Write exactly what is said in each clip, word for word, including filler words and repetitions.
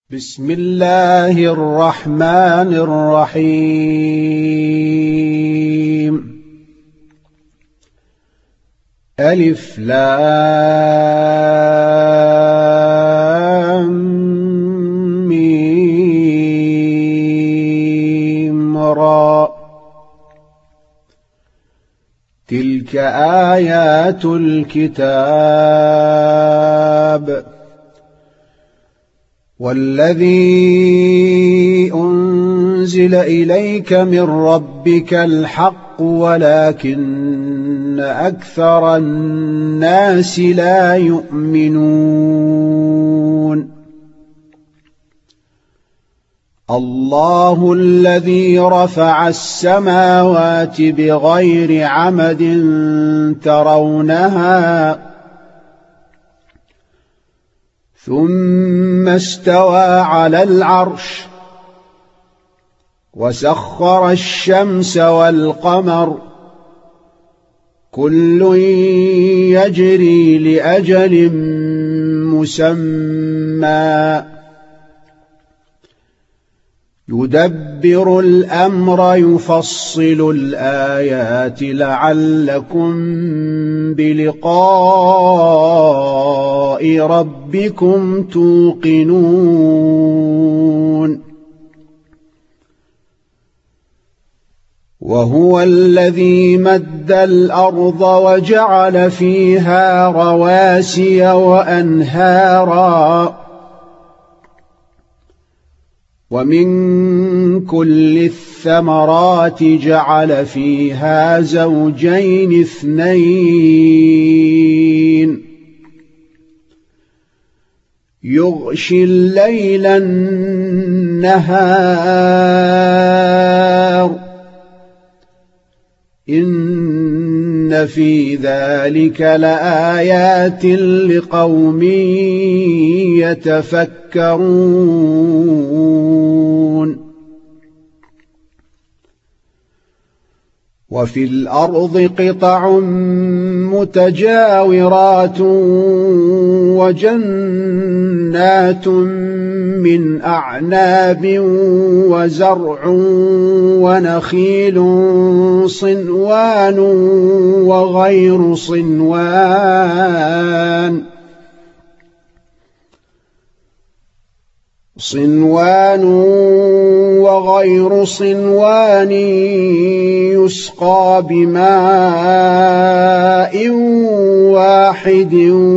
بسم الله الرحمن الرحيم. ألف لام ميم را، تلك آيات الكتاب. والذي أنزل إليك من ربك الحق ولكن أكثر الناس لا يؤمنون. الله الذي رفع السماوات بغير عمد ترونها ثم استوى على العرش وسخر الشمس والقمر كل يجري لأجل مسمى يدبر الأمر يفصل الآيات لعلكم بلقاء ربكم توقنون. وهو الذي مد الأرض وجعل فيها رواسي وأنهارا ومن كل الثمرات جعل فيها زوجين اثنين يغشي الليل النهار إن في ذلك لآيات لقوم يتفكرون. وفي الأرض قطع متجاورات وجنات من أعناب وزرع ونخيل صنوان وغير صنوان صنوان وغير صنوان يسقى بماء واحد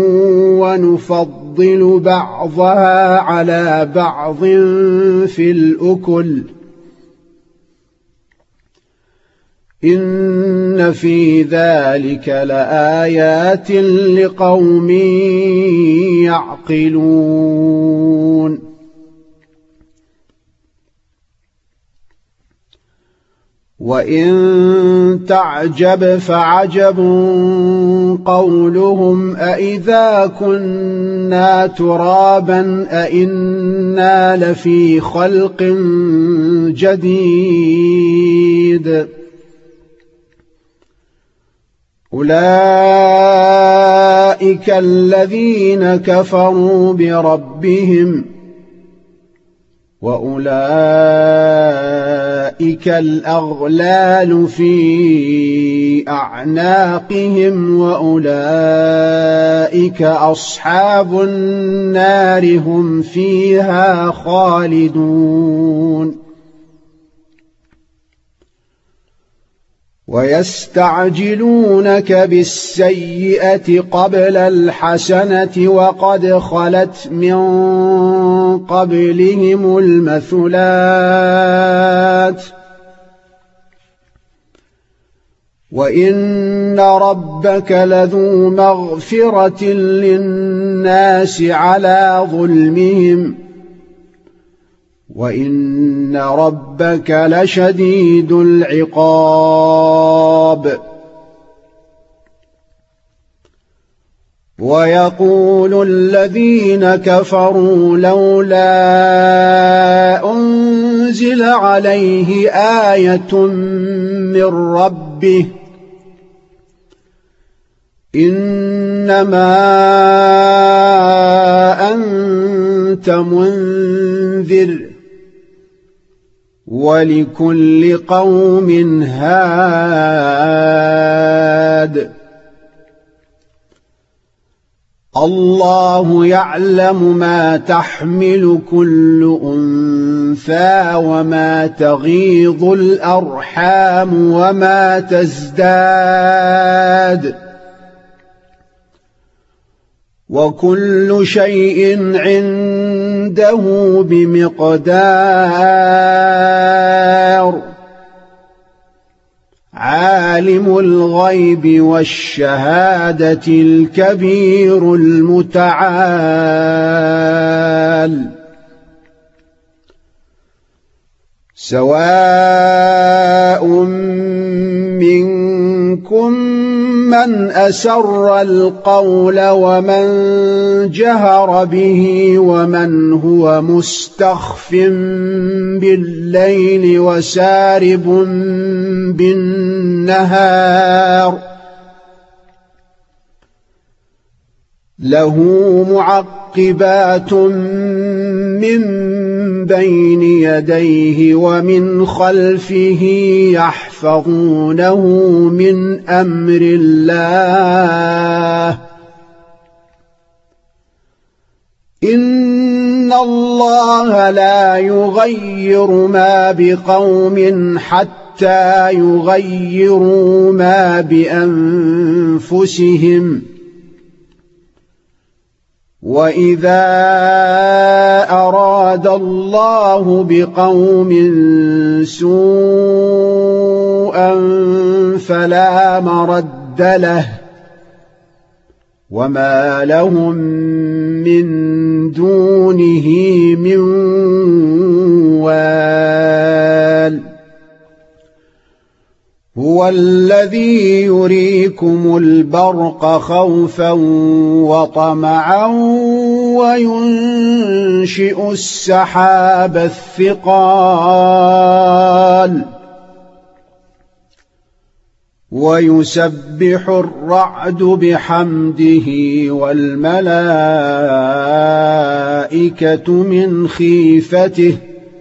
ونفضل بعضها على بعض في الأكل إن في ذلك لآيات لقوم يعقلون. وإن تعجب فعجب قولهم أإذا كنا ترابا أإنا لفي خلق جديد أولئك الذين كفروا بربهم وأولئك الأغلال في أعناقهم وأولئك أصحاب النار هم فيها خالدون. ويستعجلونك بالسيئة قبل الحسنة وقد خلت من قبلهم المثلات وإن ربك لذو مغفرة للناس على ظلمهم وإن ربك لشديد العقاب. ويقول الذين كفروا لولا أنزل عليه آية من ربه إنما أنت منذر ولكل قوم هاد الله يعلم ما تحمل كل أنثى وما تغيض الأرحام وما تزداد وكل شيء عنده بمقدار عالم الغيب والشهادة الكبير المتعال سواء منكم من أسر القول ومن جهر به ومن هو مستخف بالليل وسارب بالنهار له معقبات من بين يديه ومن خلفه يحفظونه من أمر الله إن الله لا يغير ما بقوم حتى يغيروا ما بأنفسهم وإذا أراد الله بقوم سوءا فلا مرد له وما لهم من دونه من وال هو الذي يريكم البرق خوفا وطمعا وينشئ السحاب الثقال ويسبح الرعد بحمده والملائكة من خيفته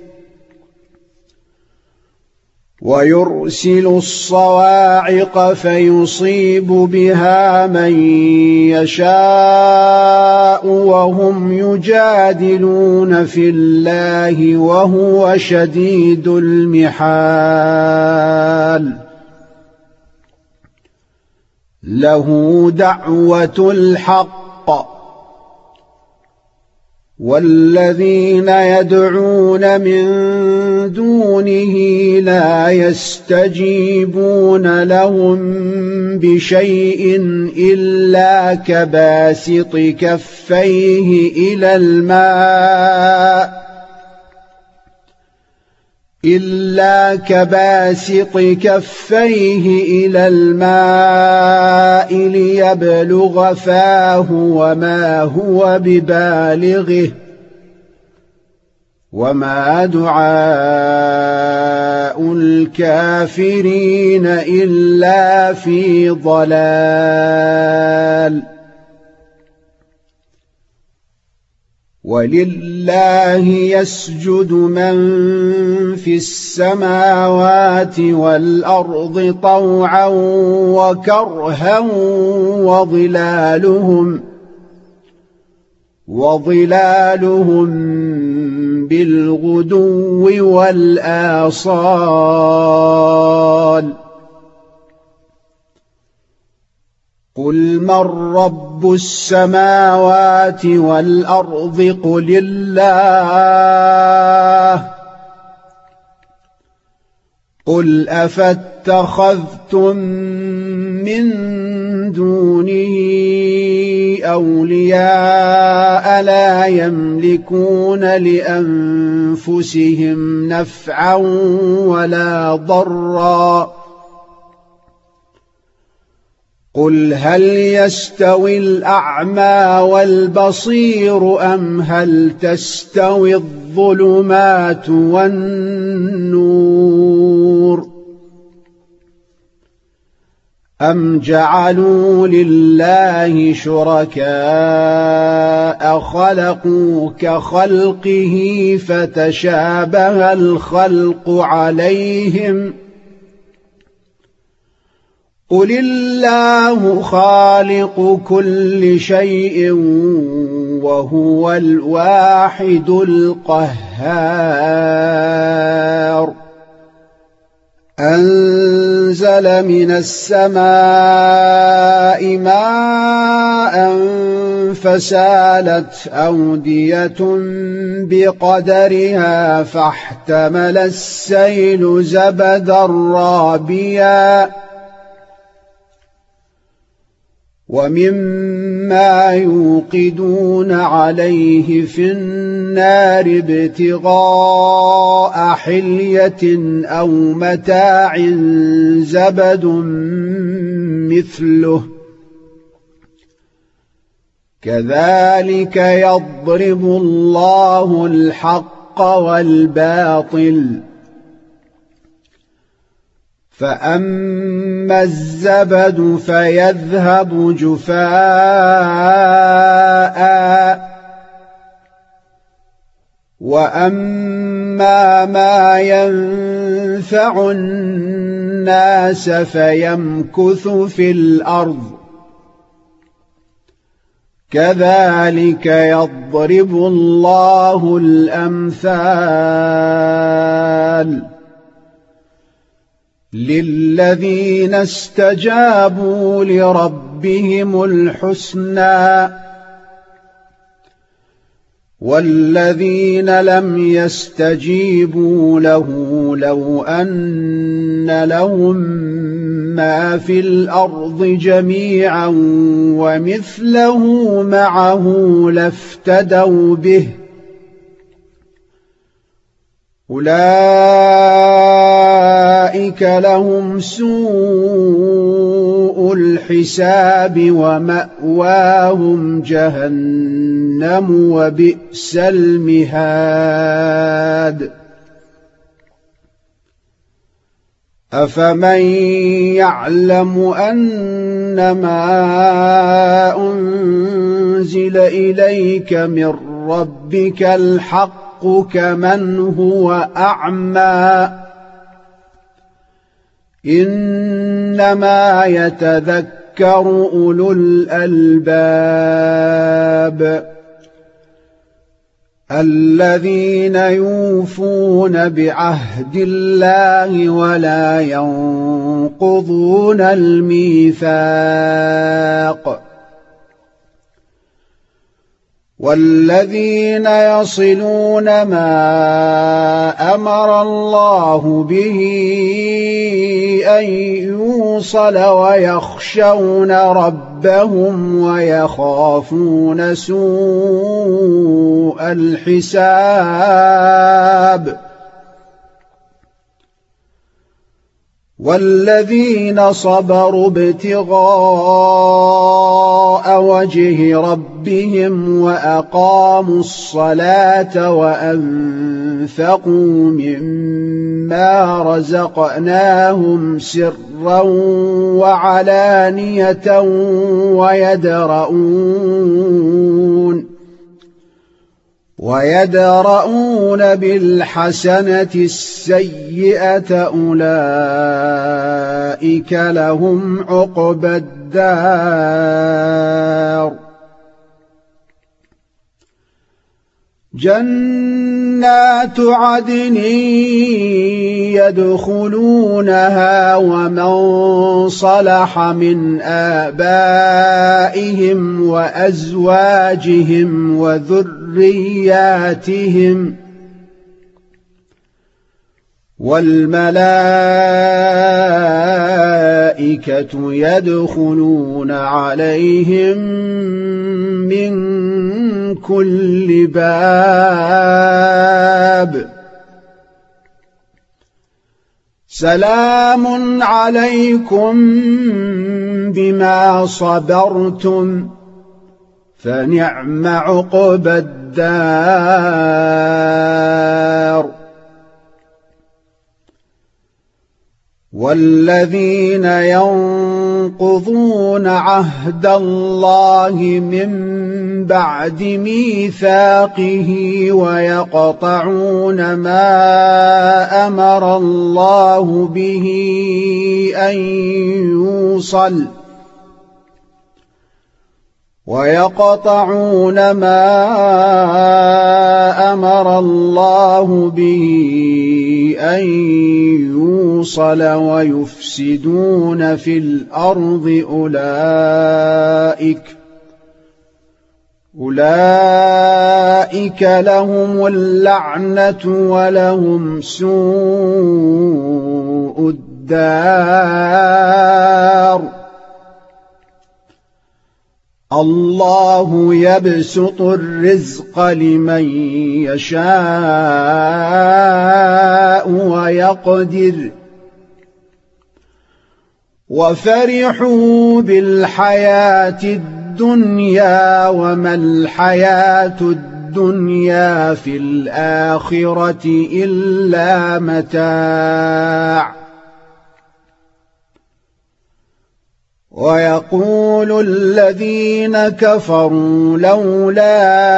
ويرسل الصواعق فيصيب بها من يشاء وهم يجادلون في الله وهو شديد المحال له دعوة الحق والذين يدعون من دونه لا يستجيبون لهم بشيء إلا كباسط كفيه إلى الماء إلا كباسط كفيه إلى الماء ليبلغ فاه وما هو ببالغه وما دعاء الكافرين إلا في ضلال ولله يسجد من في السماوات والأرض طوعا وكرها وظلالهم وظلالهم بالغدو والآصال قل من رب السماوات والأرض قل الله قل أفاتخذتم من دونه أولياء لا يملكون لأنفسهم نفعا ولا ضرا قل هل يستوي الأعمى والبصير أم هل تستوي الظلمات والنور أَمْ جَعَلُوا لِلَّهِ شُرَكَاءَ خَلَقُوا كَخَلْقِهِ فَتَشَابَهَ الْخَلْقُ عَلَيْهِمْ ۚ قُلِ اللَّهُ خَالِقُ كُلِّ شَيْءٍ وَهُوَ الْوَاحِدُ الْقَهَّارُ أَنزَلَ مِنَ السَّمَاءِ مَاءً فَسَالَتْ أَوْدِيَةٌ بِقَدَرِهَا فَاحْتَمَلَ السَّيْلُ زَبَدًا رَّابِيًا وَمِمَّا يُوقِدُونَ عَلَيْهِ فِي النَّارِ ابْتِغَاءَ حِلْيَةٍ أَوْ مَتَاعٍ زَبَدٌ مِّثْلُهُ كَذَلِكَ يَضْرِبُ اللَّهُ الْحَقَّ وَالْبَاطِلَ فَأَمَّا الزَّبَدُ فَيَذْهَبُ جُفَاءً وَأَمَّا مَا يَنفَعُ النَّاسَ فَيَمْكُثُ فِي الْأَرْضِ كَذَلِكَ يَضْرِبُ اللَّهُ الْأَمْثَالَ لِلَّذِينَ اسْتَجَابُوا لِرَبِّهِمُ الْحُسْنَىٰ وَالَّذِينَ لَمْ يَسْتَجِيبُوا لَهُ لَوْ أَنَّ لَهُم مَّا فِي الْأَرْضِ جَمِيعًا وَمِثْلَهُ مَعَهُ لَافْتَدَوْا بِهِ أُولَٰئِكَ لَهُمْ سُوءُ الْحِسَابِ وَمَأْوَاهُمْ جَهَنَّمُ وَبِئْسَ الْمِهَادُ أَفَمَن يَعْلَمُ أَنَّمَا أُنزِلَ إِلَيْكَ مِن رَّبِّكَ الْحَقُّ كَمَنْ هُوَ أَعْمَىٰ إِنَّمَا يَتَذَكَّرُ أُولُو الْأَلْبَابِ الَّذِينَ يُوفُونَ بِعَهْدِ اللَّهِ وَلَا يَنقُضُونَ الْمِيثَاقَ وَالَّذِينَ يَصِلُونَ مَا أَمَرَ اللَّهُ بِهِ أَن يُوصَلَ وَيَخْشَوْنَ رَبَّهُمْ وَيَخَافُونَ سُوءَ الْحِسَابِ وَالَّذِينَ صَبَرُوا ابْتِغَاءَ وَجْهِ رَبِّهِمْ وَأَقَامُوا الصَّلَاةَ وَأَنفَقُوا مِمَّا رَزَقْنَاهُمْ سِرًّا وَعَلَانِيَةً وَيَدْرَءُونَ وَيَدْرَءُونَ بِالْحَسَنَةِ السَّيِّئَةَ أُولَٰئِكَ لَهُمْ عُقْبَى الدَّارِ جَنَّاتُ عَدْنٍ يَدْخُلُونَهَا وَمَن صَلَحَ مِنْ آبَائِهِمْ وَأَزْوَاجِهِمْ وَذُرِّيَّاتِهِمْ وَالْمَلَائِكَةُ يَدْخُلُونَ عَلَيْهِم مِّن كُلِّ بَابٍ سَلَامٌ عَلَيْكُمْ بِمَا صَبَرْتُمْ فَنِعْمَ عُقْبَى الدَّارِ وَالَّذِينَ يَنظُرُونَ ينقضون عهد الله من بعد ميثاقه ويقطعون ما أمر الله به أن يوصل ويقطعون ما أمر الله به أن يوصل ويفسدون في الأرض أولئك أولئك لهم اللعنة ولهم سوء الدار الله يبسط الرزق لمن يشاء ويقدر وفرحوا بالحياة الدنيا وما الحياة الدنيا في الآخرة إلا متاع ويقول الذين كفروا لولا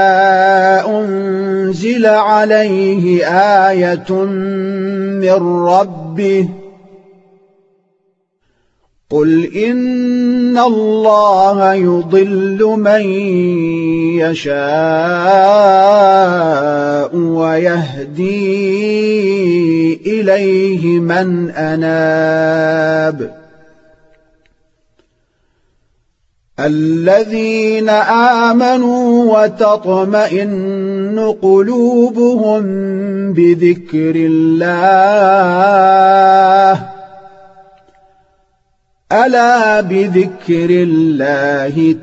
أنزل عليه آية من ربه قل إن الله يضل من يشاء ويهدي إليه من أناب الذين آمنوا وتطمئن قلوبهم بذكر الله ألا بذكر الله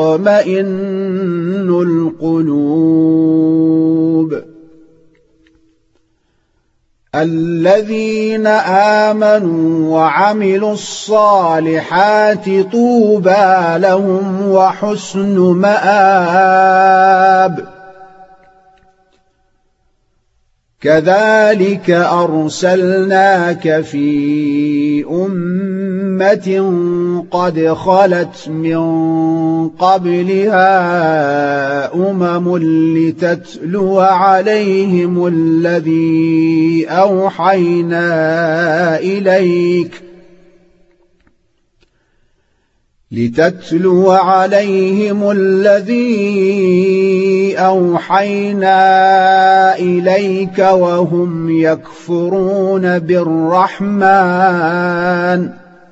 تطمئن القلوب الذين آمنوا وعملوا الصالحات طوبى لهم وحسن مآب كذلك أرسلناك في أمة قد خلت من قبلها أمم لتتلو عليهم الذي أوحينا إليك لتتلو عليهم الذي أوحينا إليك وهم يكفرون بالرحمن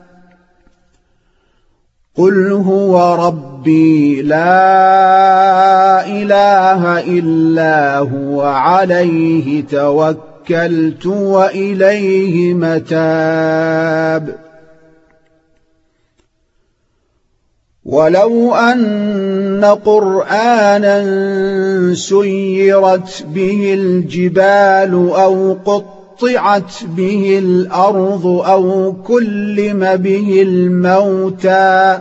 قل هو ربي لا إله إلا هو عليه توكلت وإليه متاب ولو أن قرآنا سيرت به الجبال أو قطعت به الأرض أو كلم به الموتى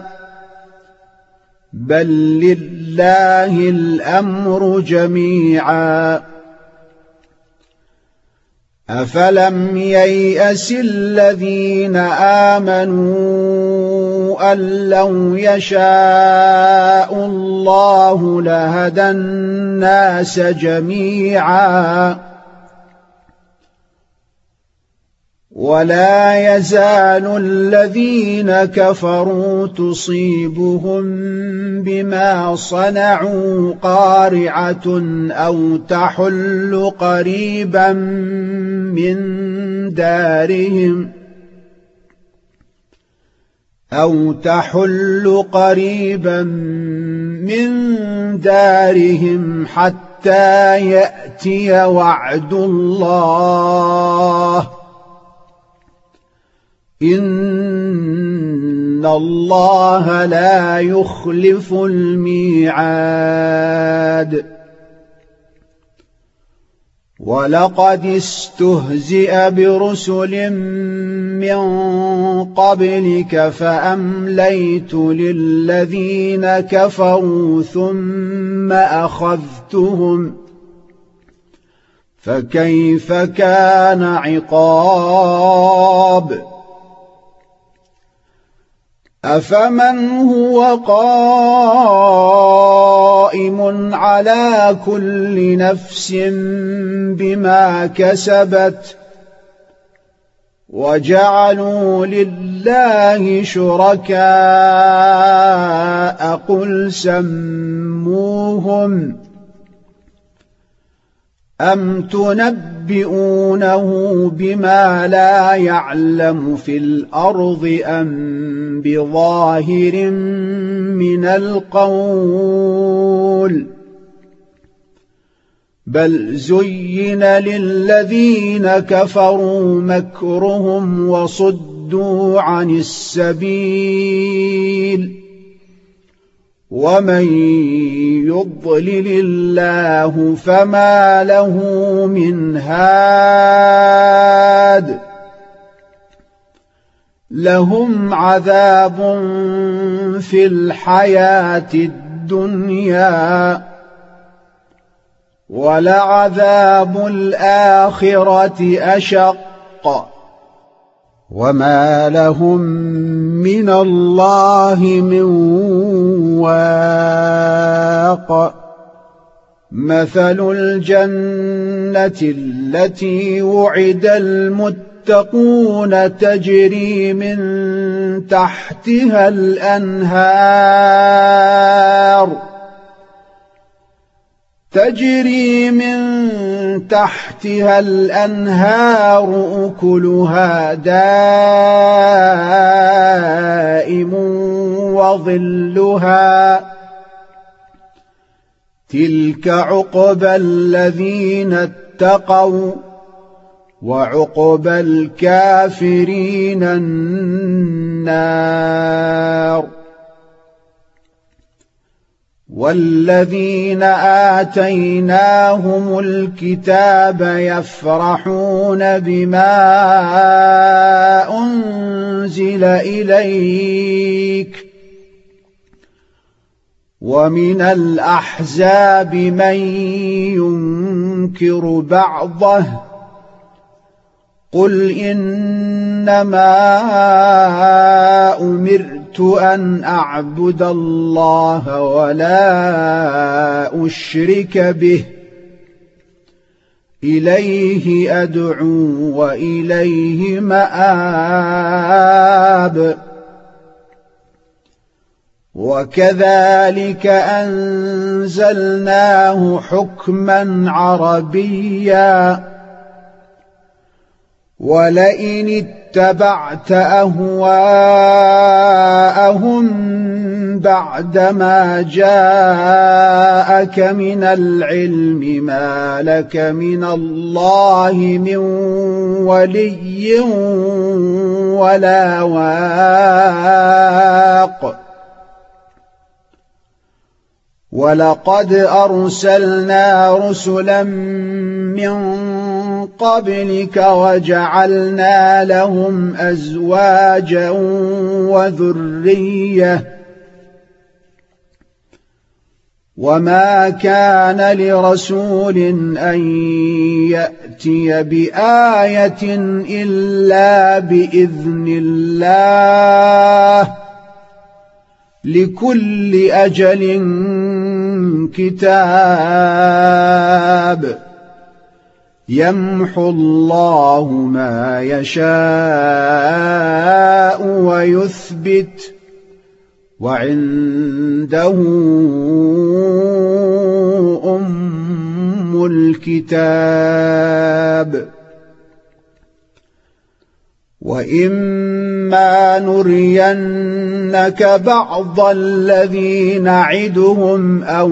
بل لله الأمر جميعا أفلم ييأس الذين آمنوا أن لو يشاء الله لهدى الناس جميعا ولا يزال الذين كفروا تصيبهم بما صنعوا قارعة أو تحل قريبا من دارهم أو تحل قريبا من دارهم حتى يأتي وعد الله إن الله لا يخلف الميعاد ولقد استهزئ برسل من قبلك فأمليت للذين كفروا ثم أخذتهم فكيف كان عقاب أفمن هو قائم على كل نفس بما كسبت وجعلوا لله شركاء قل سموهم أم تنبئونه بما لا يعلم في الأرض أم بظاهر من القول بل زين للذين كفروا مكرهم وصدوا عن السبيل ومن يضلل الله فما له من هاد لهم عذاب في الحياة الدنيا ولعذاب الآخرة أشق وما لهم من الله من واق مثل الجنة التي وعد المتقون تجري من تحتها الأنهار تجري من تحتها الأنهار أكلها دائم وظلها تلك عقبى الذين اتقوا وعقبى الكافرين النار والذين آتيناهم الكتاب يفرحون بما أنزل إليك ومن الأحزاب من ينكر بعضه قل إنما أمرت أن أعبد الله ولا أشرك به إليه أدعو وإليه مآب وكذلك أنزلناه حكما عربيا ولئن اتبعت أهواءهم بعدما جاءك من العلم ما لك من الله من ولي ولا واق ولقد أرسلنا رسلا من قبلك وجعلنا لهم أزواجا وذرية وما كان لرسول أن يأتي بآية إلا بإذن الله لكل أجل كتاب يمحو الله ما يشاء ويثبت وعنده أم الكتاب وإما نرينك بعض الذي نعدهم أو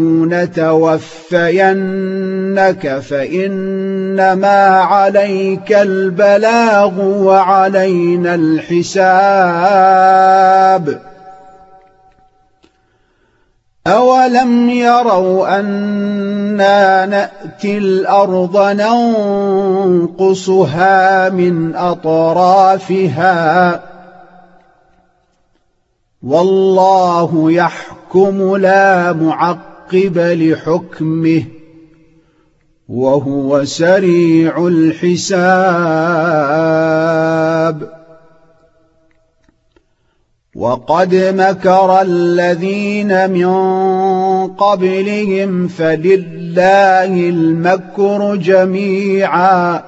نتوفينك فإنما عليك البلاغ وعلينا الحساب أولم يروا أنا نأتي الأرض ننقصها من أطرافها والله يحكم لا معقب لحكمه وهو سريع الحساب وقد مكر الذين من قبلهم فلله المكر جميعا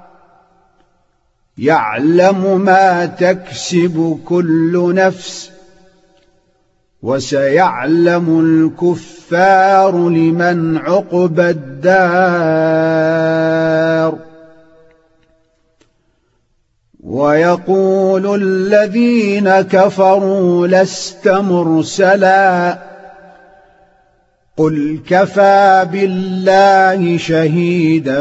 يعلم ما تكسب كل نفس وسيعلم الكفار لمن عقبى الدار ويقول الذين كفروا لست مرسلا قل كفى بالله شهيدا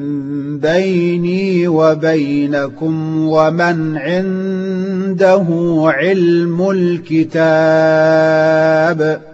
بيني وبينكم ومن عنده علم الكتاب